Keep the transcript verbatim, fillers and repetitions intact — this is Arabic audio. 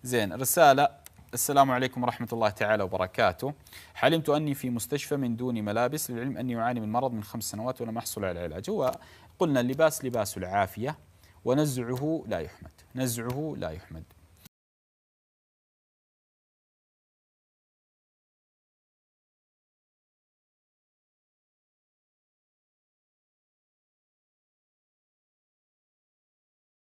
زين. رسالة: السلام عليكم ورحمة الله تعالى وبركاته. حلمت أني في مستشفى من دون ملابس، للعلم أني أعاني من مرض من خمس سنوات ولم أحصل على العلاج. هو قلنا اللباس لباس العافية ونزعه لا يحمد، نزعه لا يحمد.